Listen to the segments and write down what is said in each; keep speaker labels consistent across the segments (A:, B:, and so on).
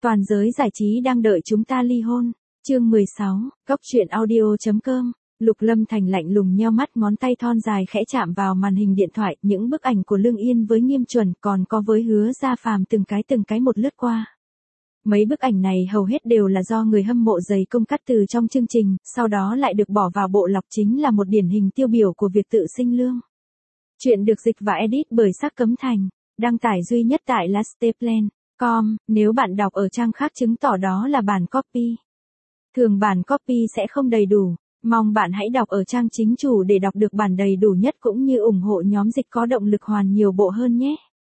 A: Toàn giới giải trí đang đợi chúng ta ly hôn. Chương 16, Góc truyện audio.com. Lục Lâm Thành lạnh lùng nheo mắt, ngón tay thon dài khẽ chạm vào màn hình điện thoại, những bức ảnh của Lương Yên với Nghiêm Chuẩn còn có với Hứa Gia Phàm từng cái một lướt qua. Mấy bức ảnh này hầu hết đều là do người hâm mộ dày công cắt từ trong chương trình, sau đó lại được bỏ vào bộ lọc, chính là một điển hình tiêu biểu của việc tự sinh lương. Chuyện được dịch và edit bởi Sắc Cấm Thành, đăng tải duy nhất tại lasteplan.com, nếu bạn đọc ở trang khác chứng tỏ đó là bản copy. Thường bản copy sẽ không đầy đủ, mong bạn hãy đọc ở trang chính chủ để đọc được bản đầy đủ nhất cũng như ủng hộ nhóm dịch có động lực hoàn nhiều bộ hơn nhé.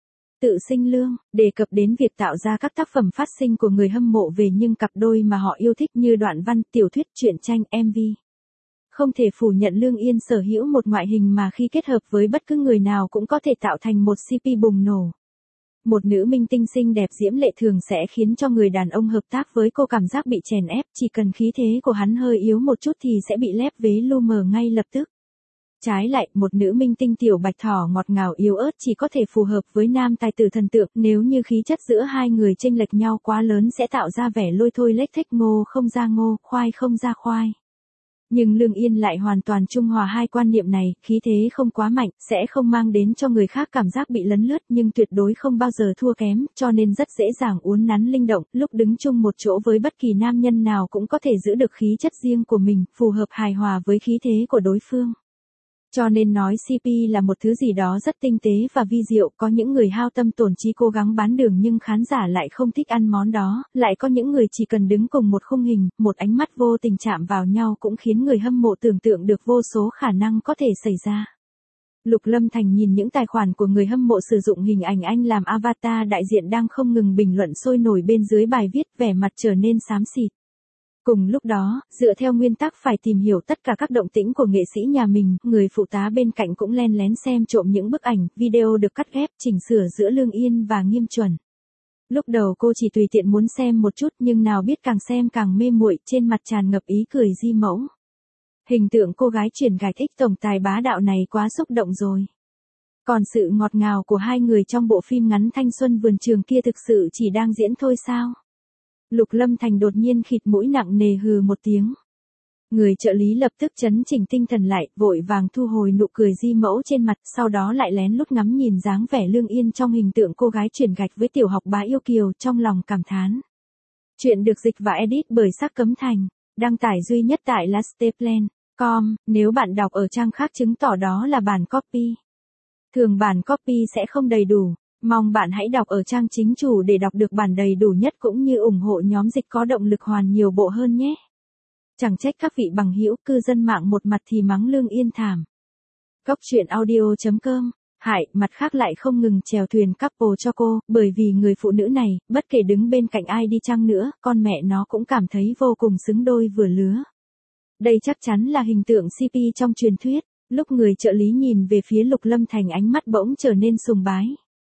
A: Tự sinh lương, đề cập đến việc tạo ra các tác phẩm phát sinh của người hâm mộ về những cặp đôi mà họ yêu thích như đoạn văn, tiểu thuyết, truyện tranh, MV. Không thể phủ nhận Lương Yên sở hữu một ngoại hình mà khi kết hợp với bất cứ người nào cũng có thể tạo thành một CP bùng nổ. Một nữ minh tinh xinh đẹp diễm lệ thường sẽ khiến cho người đàn ông hợp tác với cô cảm giác bị chèn ép, chỉ cần khí thế của hắn hơi yếu một chút thì sẽ bị lép vế lu mờ ngay lập tức. Trái lại, một nữ minh tinh tiểu bạch thỏ ngọt ngào yếu ớt chỉ có thể phù hợp với nam tài tử thần tượng, nếu như khí chất giữa hai người chênh lệch nhau quá lớn sẽ tạo ra vẻ lôi thôi lếch thếch, ngô không ra ngô, khoai không ra khoai. Nhưng Lương Yên lại hoàn toàn trung hòa hai quan niệm này, khí thế không quá mạnh, sẽ không mang đến cho người khác cảm giác bị lấn lướt nhưng tuyệt đối không bao giờ thua kém, cho nên rất dễ dàng uốn nắn linh động, lúc đứng chung một chỗ với bất kỳ nam nhân nào cũng có thể giữ được khí chất riêng của mình, phù hợp hài hòa với khí thế của đối phương. Cho nên nói CP là một thứ gì đó rất tinh tế và vi diệu, có những người hao tâm tổn trí cố gắng bán đường nhưng khán giả lại không thích ăn món đó, lại có những người chỉ cần đứng cùng một khung hình, một ánh mắt vô tình chạm vào nhau cũng khiến người hâm mộ tưởng tượng được vô số khả năng có thể xảy ra. Lục Lâm Thành nhìn những tài khoản của người hâm mộ sử dụng hình ảnh anh làm avatar đại diện đang không ngừng bình luận sôi nổi bên dưới bài viết, vẻ mặt trở nên xám xịt. Cùng lúc đó, dựa theo nguyên tắc phải tìm hiểu tất cả các động tĩnh của nghệ sĩ nhà mình, người phụ tá bên cạnh cũng len lén xem trộm những bức ảnh, video được cắt ghép, chỉnh sửa giữa Lương Yên và Nghiêm Chuẩn. Lúc đầu cô chỉ tùy tiện muốn xem một chút nhưng nào biết càng xem càng mê muội, trên mặt tràn ngập ý cười di mẫu. Hình tượng cô gái chuyển gạch ích tổng tài bá đạo này quá xúc động rồi. Còn sự ngọt ngào của hai người trong bộ phim ngắn thanh xuân vườn trường kia thực sự chỉ đang diễn thôi sao? Lục Lâm Thành đột nhiên khịt mũi nặng nề hừ một tiếng. Người trợ lý lập tức chấn chỉnh tinh thần lại, vội vàng thu hồi nụ cười di mẫu trên mặt, sau đó lại lén lút ngắm nhìn dáng vẻ Lương Yên trong hình tượng cô gái chuyển gạch với tiểu học bá yêu kiều, trong lòng cảm thán. Chuyện được dịch và edit bởi Sắc Cấm Thành, đăng tải duy nhất tại lasteplan.com, nếu bạn đọc ở trang khác chứng tỏ đó là bản copy. Thường bản copy sẽ không đầy đủ. Mong bạn hãy đọc ở trang chính chủ để đọc được bản đầy đủ nhất cũng như ủng hộ nhóm dịch có động lực hoàn nhiều bộ hơn nhé. Chẳng trách các vị bằng hữu cư dân mạng một mặt thì mắng Lương Yên thảm. Góc truyện audio.com. Hại, mặt khác lại không ngừng chèo thuyền couple cho cô, bởi vì người phụ nữ này, bất kể đứng bên cạnh ai đi chăng nữa, con mẹ nó cũng cảm thấy vô cùng xứng đôi vừa lứa. Đây chắc chắn là hình tượng CP trong truyền thuyết. Lúc người trợ lý nhìn về phía Lục Lâm Thành, ánh mắt bỗng trở nên sùng bái.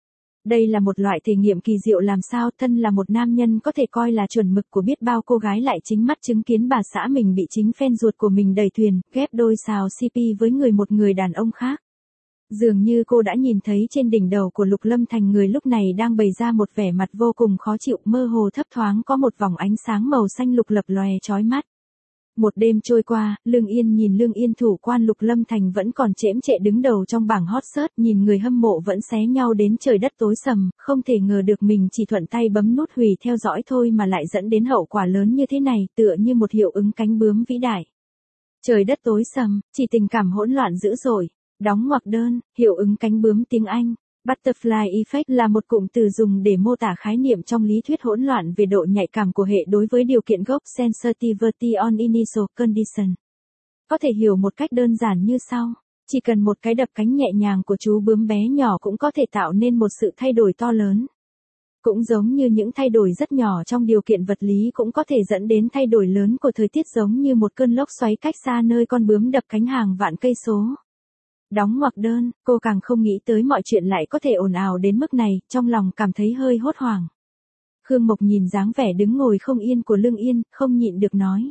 A: Đây là một loại thể nghiệm kỳ diệu làm sao thân là một nam nhân có thể coi là chuẩn mực của biết bao cô gái lại chính mắt chứng kiến bà xã mình bị chính fan ruột của mình đẩy thuyền, ghép đôi xào CP với một người đàn ông khác. Dường như cô đã nhìn thấy trên đỉnh đầu của Lục Lâm Thành người lúc này đang bày ra một vẻ mặt vô cùng khó chịu, mơ hồ thấp thoáng có một vòng ánh sáng màu xanh lục lập lòe chói mắt. Một đêm trôi qua, Lương Yên nhìn Lương Yên thủ quan Lục Lâm Thành vẫn còn chễm chệ đứng đầu trong bảng hot search, nhìn người hâm mộ vẫn xé nhau đến trời đất tối sầm, không thể ngờ được mình chỉ thuận tay bấm nút hủy theo dõi thôi mà lại dẫn đến hậu quả lớn như thế này, tựa như một hiệu ứng cánh bướm vĩ đại. Trời đất tối sầm, chỉ tình cảm hỗn loạn dữ dội. Đóng ngoặc đơn, hiệu ứng cánh bướm tiếng Anh. Butterfly effect là một cụm từ dùng để mô tả khái niệm trong lý thuyết hỗn loạn về độ nhạy cảm của hệ đối với điều kiện gốc sensitivity on initial condition. Có thể hiểu một cách đơn giản như sau. Chỉ cần một cái đập cánh nhẹ nhàng của chú bướm bé nhỏ cũng có thể tạo nên một sự thay đổi to lớn. Cũng giống như những thay đổi rất nhỏ trong điều kiện vật lý cũng có thể dẫn đến thay đổi lớn của thời tiết, giống như một cơn lốc xoáy cách xa nơi con bướm đập cánh hàng vạn cây số. Đóng ngoặc đơn, cô càng không nghĩ tới mọi chuyện lại có thể ồn ào đến mức này, trong lòng cảm thấy hơi hốt hoảng. Khương Mộc nhìn dáng vẻ đứng ngồi không yên của Lương Yên, không nhịn được nói.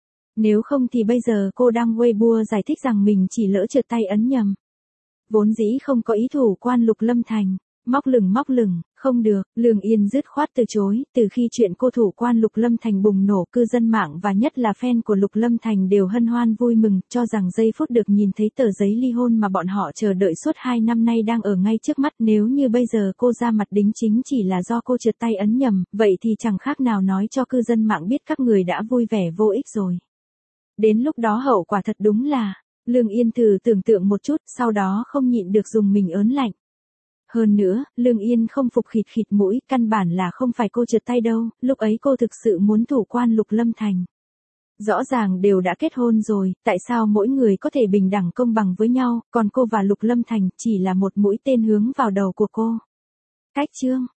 A: Nếu không thì bây giờ cô đăng Weibo giải thích rằng mình chỉ lỡ trượt tay ấn nhầm. Vốn dĩ không có ý thủ quan Lục Lâm Thành. Móc lửng, không được, Lương Yên dứt khoát từ chối, từ khi chuyện cô thủ quan Lục Lâm Thành bùng nổ, cư dân mạng và nhất là fan của Lục Lâm Thành đều hân hoan vui mừng, cho rằng giây phút được nhìn thấy tờ giấy ly hôn mà bọn họ chờ đợi suốt 2 năm nay đang ở ngay trước mắt, nếu như bây giờ cô ra mặt đính chính chỉ là do cô trượt tay ấn nhầm, vậy thì chẳng khác nào nói cho cư dân mạng biết các người đã vui vẻ vô ích rồi. Đến lúc đó hậu quả thật đúng là, Lương Yên thử tưởng tượng một chút, sau đó không nhịn được dùng mình ớn lạnh. Hơn nữa, Lương Yên không phục khịt khịt mũi, căn bản là không phải cô trượt tay đâu, lúc ấy cô thực sự muốn thủ quan Lục Lâm Thành. Rõ ràng đều đã kết hôn rồi, tại sao mỗi người có thể bình đẳng công bằng với nhau, còn cô và Lục Lâm Thành chỉ là một mũi tên hướng vào đầu của cô. Cách chương